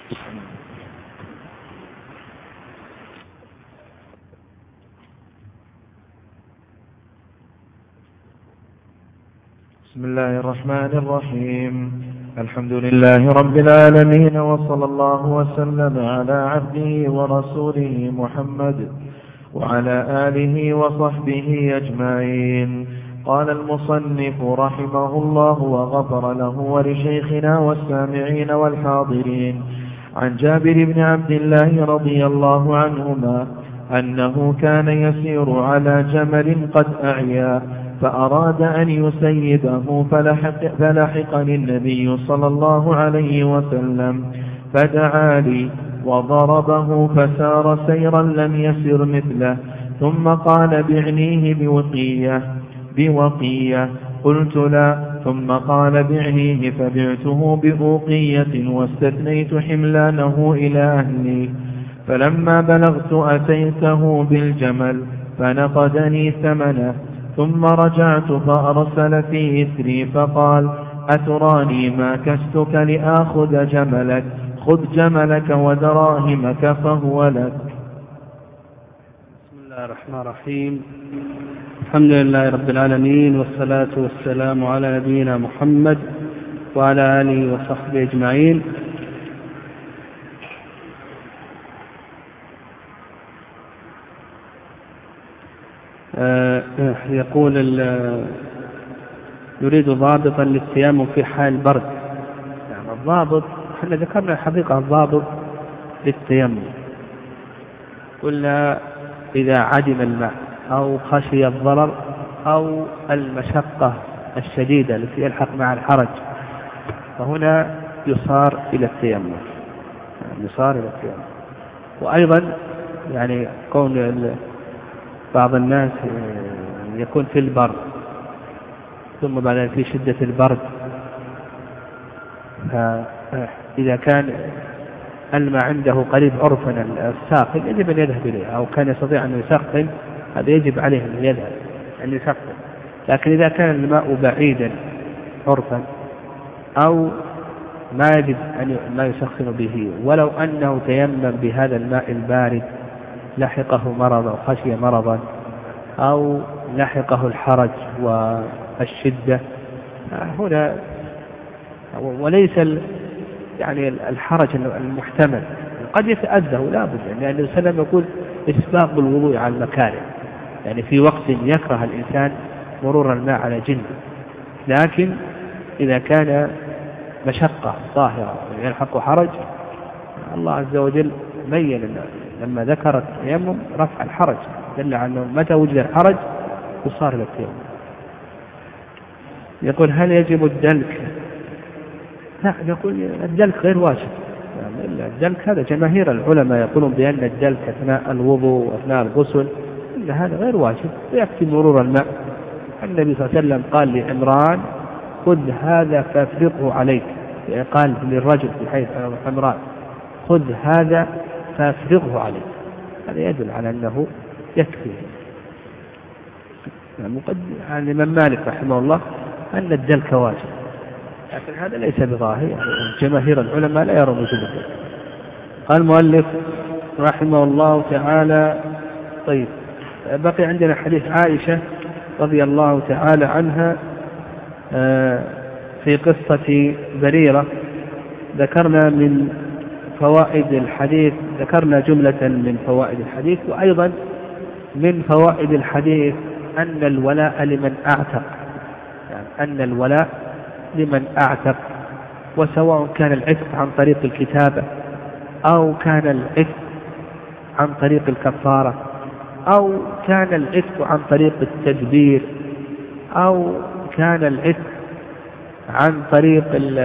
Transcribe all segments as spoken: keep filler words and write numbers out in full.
بسم الله الرحمن الرحيم. الحمد لله رب العالمين، وصلى الله وسلم على عبده ورسوله محمد وعلى آله وصحبه أجمعين. قال المصنف رحمه الله وغفر له ولشيخنا والسامعين والحاضرين: عن جابر بن عبد الله رضي الله عنهما أنه كان يسير على جمل قد أعيا، فأراد أن يسيبه، فلحق فلحقني النبي صلى الله عليه وسلم فدعا لي وضربه، فسار سيرا لم يسر مثله، ثم قال: بعنيه بوقية بوقية قلت: لا. ثم قال: بعنيه، فبعته بأوقية، واستثنيت حملانه إلى أهلي. فلما بلغت أتيته بالجمل فنقدني ثمنه، ثم رجعت فأرسل في إثري فقال: أتراني ما كستك لآخذ جملك؟ خذ جملك ودراهمك فهو لك. بسم الله الرحمن الرحيم. الحمد لله رب العالمين، والصلاة والسلام على نبينا محمد وعلى آله وصحبه أجمعين. يقول يريد ضابطا للتيمم في حال البرد. يعني الضابط احنا ذكرنا الحقيقة الضابط للتيمم، قلنا إذا عدم الماء أو خشي الضرر أو المشقة الشديدة التي يلحق مع الحرج، فهنا يصار إلى التيمم يصار إلى التيمم. وأيضا يعني كون بعض الناس يكون في البرد ثم بعد في شدة البرد، فإذا كان الماء عنده قريب عرفا الساقن يجب أن يذهب إليه، أو كان يستطيع أن يسقن هذا يجب عليه أن يذهب أن يسقن. لكن إذا كان الماء بعيدا عرفا أو ما يجب أن لا يسخن به، ولو أنه تيمم بهذا الماء البارد لحقه مرض أو خشي مرضا أو لحقه الحرج والشدة، هنا وليس يعني الحرج المحتمل قد يتأذى لا بد، لأن النبي صلى الله عليه وسلم يقول: إسباغ الوضوء على المكاره، يعني في وقت يكره الإنسان مرور الماء على جلده. لكن إذا كان مشقة ظاهرة يلحق حرج، الله عز وجل بين لما ذكر التيمم رفع الحرج، دل على أنه متى وجد الحرج يصار إلى التيمم. يقول: هل يجب الدلك؟ لا، يقول الدلك غير واجب. يعني الدلك هذا جماهير العلماء يقولون بأن الدلك أثناء الوضوء وأثناء الغسل إن هذا غير واجب، ويكفي مرور الماء. النبي صلى الله عليه وسلم قال لعمران: خذ هذا فافرقه عليك. قال للرجل في حيث عمران: خذ هذا فافرقه عليك. هذا يدل على أنه يكفي. يعني من مالك رحمه الله أن الدلك واجب، لكن هذا ليس بظاهر، يعني جماهير العلماء لا يرون وجوب الدلك. قال المؤلف رحمه الله تعالى: طيب، بقي عندنا حديث عائشة رضي الله تعالى عنها في قصة بريرة. ذكرنا من فوائد الحديث ذكرنا جملة من فوائد الحديث، وأيضا من فوائد الحديث أن الولاء لمن أعتق، يعني أن الولاء لمن أعتق، وسواء كان العتق عن طريق الكتابة أو كان العتق عن طريق الكفارة أو كان العتق عن طريق التدبير أو كان العتق عن طريق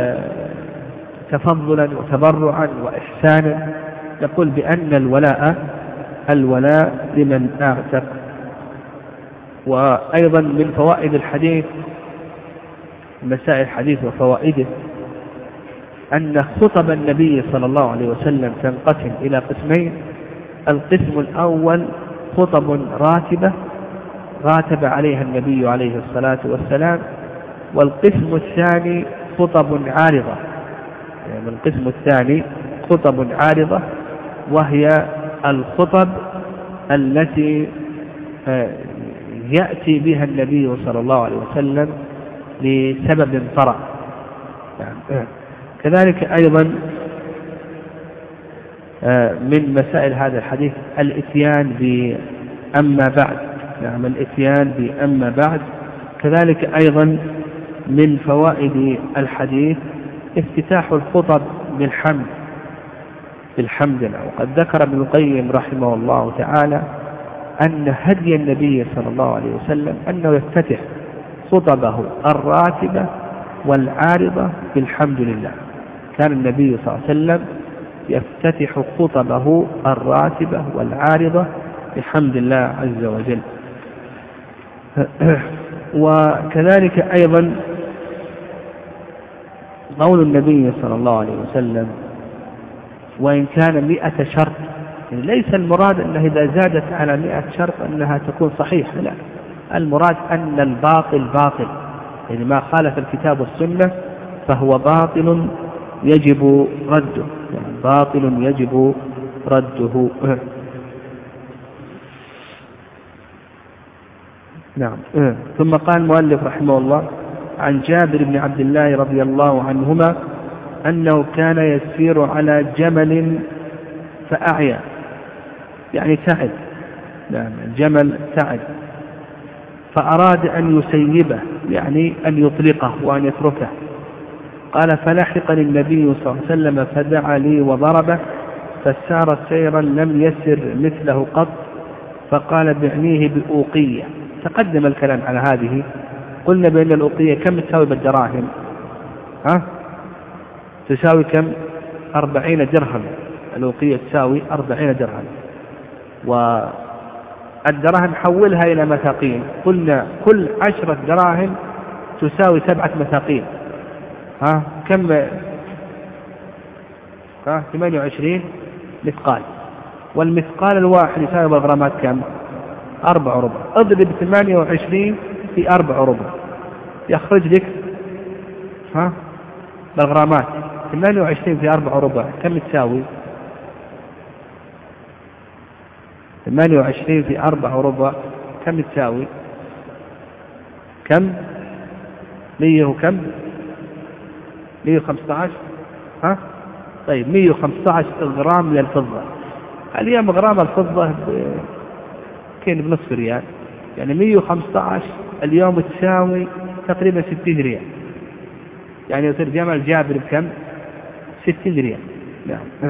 تفضلا وتبرعا وإحسانا، يقول بأن الولاء الولاء لمن أعتق. وأيضا من فوائد الحديث، مسائل الحديث وفوائده، أن خطب النبي صلى الله عليه وسلم تنقسم إلى قسمين: القسم الأول خطب راتبة راتب عليها النبي عليه الصلاة والسلام، والقسم الثاني خطب عارضة. يعني القسم الثاني خطب عارضة، وهي الخطب التي يأتي بها النبي صلى الله عليه وسلم لسبب طرأ. كذلك أيضا من مسائل هذا الحديث الإتيان بأما بعد، نعم الإتيان بأما بعد. كذلك أيضا من فوائد الحديث افتتاح الخطب بالحمد بالحمد لله. وقد ذكر ابن القيم رحمه الله تعالى أن هدي النبي صلى الله عليه وسلم أنه يفتتح خطبه الراتبة والعارضة بالحمد لله. كان النبي صلى الله عليه وسلم يفتتح خطبه الراتبة والعارضة بحمد الله عز وجل. وكذلك أيضا قول النبي صلى الله عليه وسلم وإن كان مئة شرط، يعني ليس المراد أنه إذا زادت على مئة شرط أنها تكون صحيحة، لا، المراد أن الباطل باطل، يعني ما خالف الكتاب والسنة فهو باطل يجب رده، يعني باطل يجب رده. نعم. ثم قال المؤلف رحمه الله عن جابر بن عبد الله رضي الله عنهما أنه كان يسير على جمل فأعيا، يعني تعب، نعم الجمل تعب، فأراد أن يسيبه، يعني أن يطلقه وأن يتركه. قال فلحقني النبي صلى الله عليه وسلم فدعا لي وضربه، فسار سيرا لم يسر مثله قط، فقال بعنيه بأوقية. تقدم الكلام على هذه، قلنا بأن الأوقية كم تساوي بالدراهم؟ ها؟ تساوي كم؟ أربعين درهم. الأوقية تساوي أربعين درهم، والدراهم حولها إلى مثاقين. قلنا كل عشرة دراهم تساوي سبعة مثاقين. ها كم؟ ها ثمانية وعشرين مثقال، والمثقال الواحد يساوي بالغرامات كم؟ أربع ربع. اضرب ثمانية وعشرين في أربع ربع يخرج لك ها بالغرامات ثمانية وعشرين في أربع ربع كم تساوي؟ ثمانية وعشرين في أربع ربع كم تساوي؟ كم؟ مية وكم؟ مية وخمسة عشر. ها طيب مية وخمسة عشر غرام من الفضة. اليوم غرام الفضة كان بنصف ريال، يعني مية وخمسة عشر اليوم تساوي تقريبا ستين ريال، يعني يصير جمل جابر بكم؟ ستين ريال. نعم.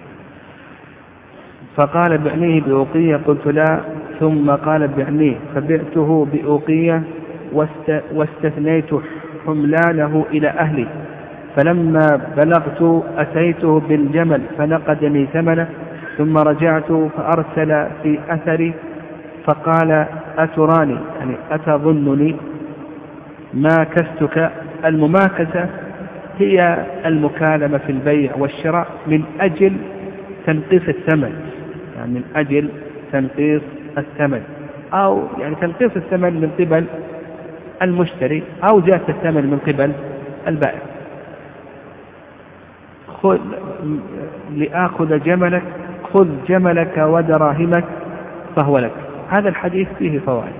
فقال بعنيه بأوقية، قلت لا، ثم قال بعنيه، فبعته بأوقية واستثنيت حملانه إلى أهلي، فلما بلغت أتيته بالجمل فنقدني ثمنه، ثم رجعت فأرسل في أثري فقال أتراني، يعني أتظنني ما كستك؟ المماكسة هي المكالمة في البيع والشراء من أجل تنقيص الثمن، يعني من أجل تنقيص الثمن، أو يعني تنقيص الثمن من قبل المشتري أو زيادة الثمن من قبل البائع. خذ لآخذ جملك، خذ جملك ودراهمك فهو لك. هذا الحديث فيه فوائد.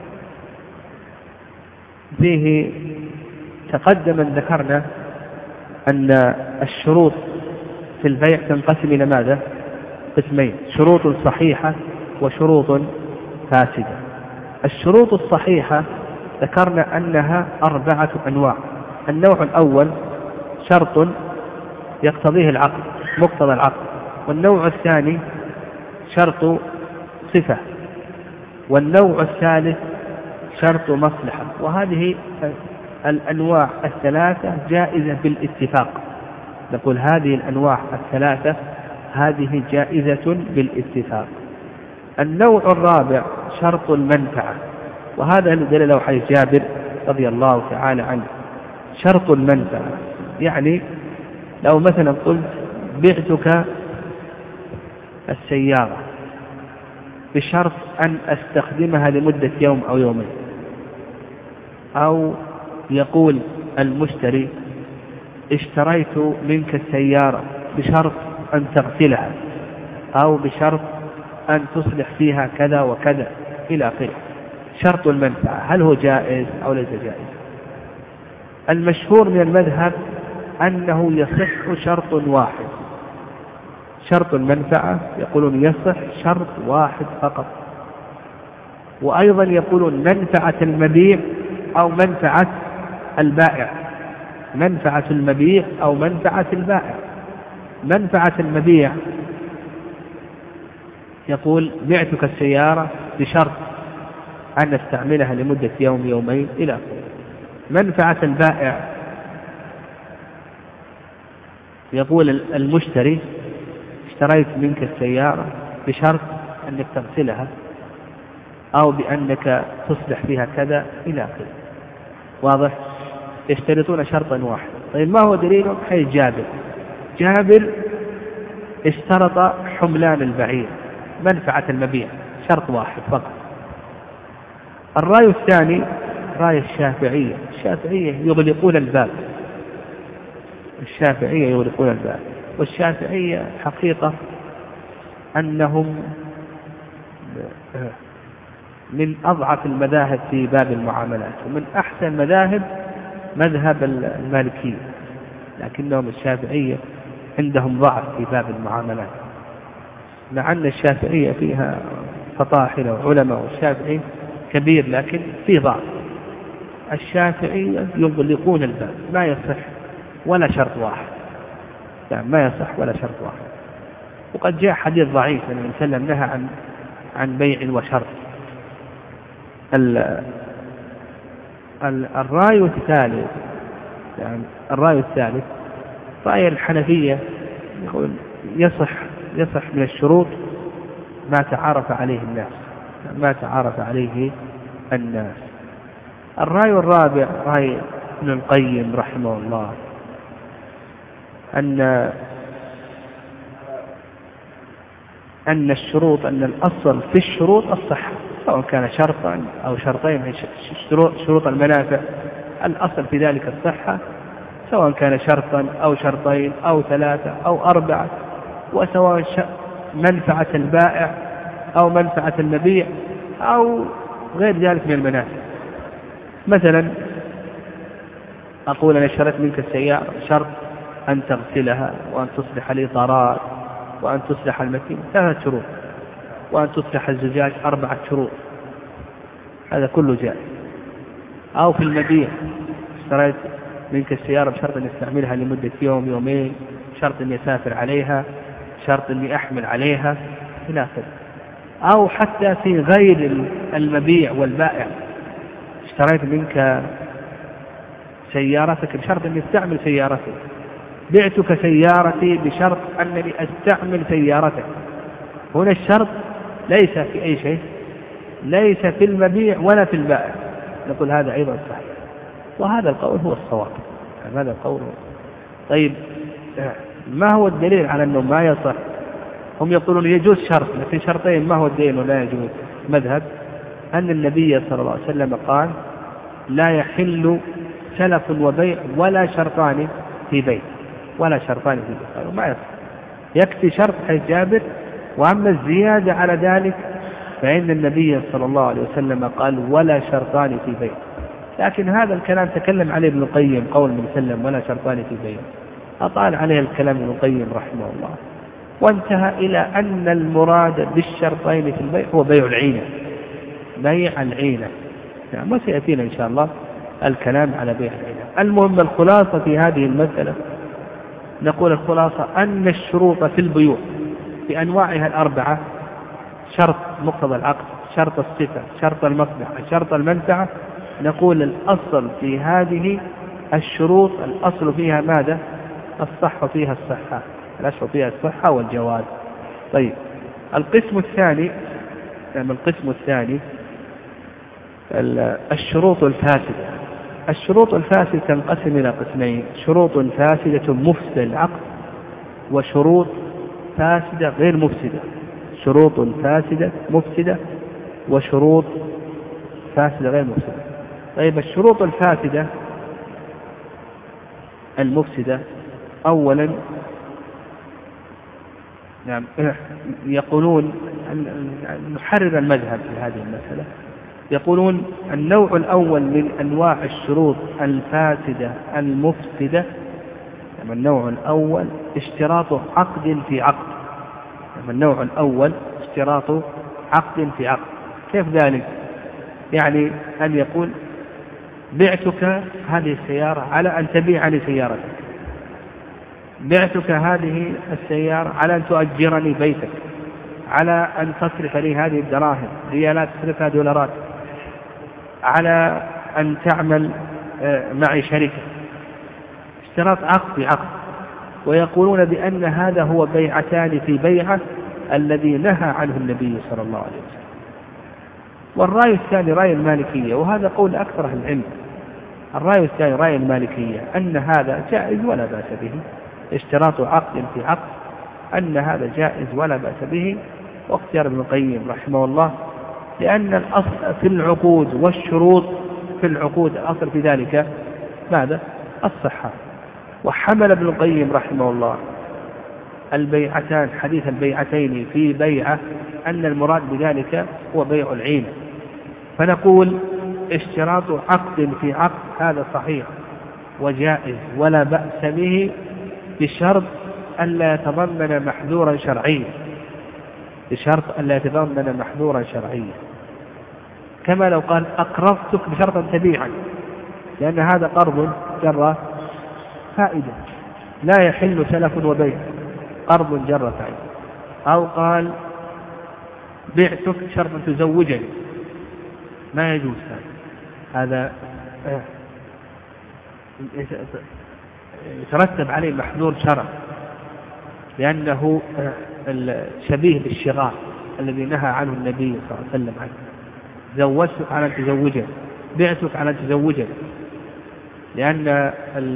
فيه تقدم ذكرنا أن الشروط في البيع تنقسم إلى ماذا؟ قسمين: شروط صحيحة وشروط فاسدة. الشروط الصحيحة ذكرنا أنها أربعة أنواع. النوع الأول شرط يقتضيه العقد، مقتضى العقد. والنوع الثاني شرط صفة. والنوع الثالث شرط مصلحة. وهذه الأنواع الثلاثة جائزة بالاتفاق. نقول هذه الأنواع الثلاثة هذه جائزة بالاتفاق. النوع الرابع شرط المنفعة، وهذا دليل حديث جابر رضي الله تعالى عنه. شرط المنفعة يعني لو مثلا قلت بعتك السيارة بشرط أن أستخدمها لمدة يوم أو يومين، أو يقول المشتري اشتريت منك السيارة بشرط أن تغسلها، أو بشرط أن تصلح فيها كذا وكذا إلى آخره. شرط المنفعة هل هو جائز أو ليس جائز؟ المشهور من المذهب أنه يصح شرط واحد، شرط المنفعة يقولون يصح شرط واحد فقط. وأيضا يقولون منفعة المبيع أو منفعة البائع، منفعة المبيع أو منفعة البائع. منفعة المبيع يقول بعتك السيارة بشرط أن نستعملها لمدة يوم يومين إلى آخره. منفعة البائع يقول المشتري اشتريت منك السيارة بشرط أنك تغسلها أو بأنك تصلح فيها كذا إلى آخره. واضح؟ يشترطون شرطا واحد. طيب ما هو دليله؟ حي جابر. جابر اشترط حملان البعير، منفعة المبيع شرط واحد فقط. الرأي الثاني رأي الشافعية. الشافعية يغلقون الباب، الشافعية يغلقون الباب. والشافعية حقيقة أنهم من أضعف المذاهب في باب المعاملات، ومن أحسن المذاهب مذهب المالكية، لكنهم الشافعية عندهم ضعف في باب المعاملات، مع أن الشافعية فيها فطاحلة وعلماء، والشافعي كبير لكن فيه ضعف. الشافعية يغلقون الباب، ما يصح ولا شرط واحد، يعني ما يصح ولا شرط واحد. وقد جاء حديث ضعيف أن النبي صلى الله عليه وسلم نهى عن عن بيع وشرط. الرأي الثالث يعني الرأي الثالث رأي الحنفية، يقول يصح يصح من الشروط ما تعارف عليه الناس، ما تعارف عليه الناس. الرأي الرابع رأي ابن القيم رحمه الله، أن أن الشروط أن الأصل في الشروط الصحة، سواء كان شرطا أو شرطين من شروط المنافع، الأصل في ذلك الصحة، سواء كان شرطا أو شرطين أو ثلاثة أو أربعة، وسواء منفعة البائع أو منفعة المبيع أو غير ذلك من المنافع. مثلا أقول أنا اشتريت منك السيارة شرط أن تغسلها وأن تصلح الإطارات وأن تصلح المتين، ثلاث شروط، وأن تصلح الزجاج أربعة شروط، هذا كله جائز. أو في المبيع اشتريت منك السيارة بشرط أن استعملها لمدة يوم يومين، شرط أن يسافر عليها، شرط أن أحمل عليها إلى آخره. أو حتى في غير المبيع والبائع، اشتريت منك سيارتك بشرط أن استعمل سيارتك، بعتك سيارتي بشرط أنني أستعمل سيارتك. هنا الشرط ليس في أي شيء، ليس في المبيع ولا في البائع، نقول هذا أيضا صحيح، وهذا القول هو الصواب، هذا القول هو. طيب ما هو الدليل على أنه ما يصح؟ هم يقولون يجوز شرط، لكن شرطين ما هو الدليل ولا يجوز؟ مذهب أن النبي صلى الله عليه وسلم قال لا يحل سلف وبيع ولا شرطان في بيع، ولا شرطان في بيع، قالوا ما يصح، يكفي شرط حيث جابر، وأما الزيادة على ذلك فإن النبي صلى الله عليه وسلم قال ولا شرطان في بيع. لكن هذا الكلام تكلم عليه ابن القيم، قول من سلم ولا شرطان في بيع، أطال عليه الكلام ابن القيم رحمه الله، وانتهى إلى أن المراد بالشرطين في البيع هو بيع العينة، بيع العينة، يعني وسيأتينا إن شاء الله الكلام على بيع العينة. المهم الخلاصة في هذه المسألة، نقول الخلاصة أن الشروط في البيوع بأنواعها الأربعة، شرط مقتضى العقد، شرط الصفة، شرط المصلحة، شرط المنفعة، نقول الأصل في هذه الشروط الأصل فيها ماذا؟ الصحة فيها الصحة، الأصل فيها الصحة والجواز. طيب القسم الثاني، يعني القسم الثاني الشروط الفاسدة. الشروط الفاسدة تنقسم إلى قسمين: شروط فاسدة مفسدة العقد، وشروط فاسدة غير مفسدة. شروط فاسدة مفسدة وشروط فاسدة غير مفسدة. طيب الشروط الفاسدة المفسدة، أولا نعم. يقولون نحرر المذهب في هذه المسألة. يقولون النوع الأول من أنواع الشروط الفاسدة المفسدة، النوع الأول اشتراط عقد في عقد. النوع الأول اشتراط عقد في عقد. كيف ذلك؟ يعني أن يقول بعتك هذه السيارة على أن تبيعني سيارتك، بعتك هذه السيارة على أن تؤجرني بيتك، على أن تصرف لي هذه الدراهم ريالات تصرفها دولارات، على أن تعمل معي شركة. اشتراط عقد في عقد. ويقولون بأن هذا هو بيعتان في بيعة الذي نهى عنه النبي صلى الله عليه وسلم. والرأي الثاني رأي المالكية، وهذا قول أكثر أهل العلم. الرأي الثاني رأي المالكية أن هذا جائز ولا بأس به، اشتراط عقد في عقد، أن هذا جائز ولا بأس به. واختيار ابن القيم رحمه الله، لأن الأصل في العقود والشروط في العقود الأصل في ذلك ماذا؟ الصحة. وحمل ابن القيم رحمه الله البيعتان، حديث البيعتين في بيعة، أن المراد بذلك هو بيع العين. فنقول اشتراط عقد في عقد هذا صحيح وجائز ولا بأس به، بشرط ألا يتضمن محذورا شرعيا، بشرط ألا يتضمن محذورا شرعيا. كما لو قال أقرضتك بشرط أن تبيعني، لأن هذا قرض جرى فائدة، لا يحل سلف وبيع، قرض جرى فائدة. أو قال بعتك شرط أن تزوجني، ما يجوز هذا، هذا يترتب عليه محذور شرع، لأنه شبيه بالشغار الذي نهى عنه النبي صلى الله عليه وسلم عنه. زوجتك على أن تزوجني، بعتك على أن تزوجني، لأن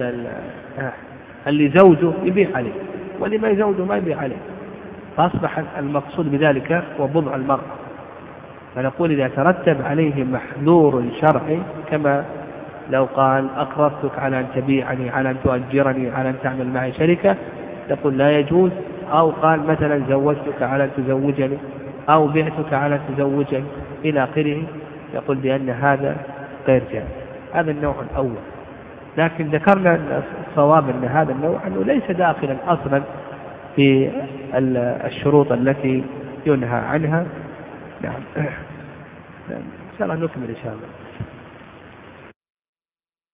اللي زوجه يبيع عليه، واللي ما يزوجه ما يبيع عليه، فأصبح المقصود بذلك هو بضع المرأة. فنقول إذا ترتب عليه محذور شرعي، كما لو قال أقرضتك على أن تبيعني، على أن تؤجرني، على أن تعمل معي شركة، تقول لا يجوز. أو قال مثلا زوجتك على أن تزوجني، أو بعتك على أن تزوجني إلى آخره، يقول بأن هذا غير جائز. هذا النوع الأول. لكن ذكرنا الصواب أن هذا النوع أنه ليس داخلا أصلا في الشروط التي ينهى عنها. نعم. إن شاء الله نكمل إن شاء الله.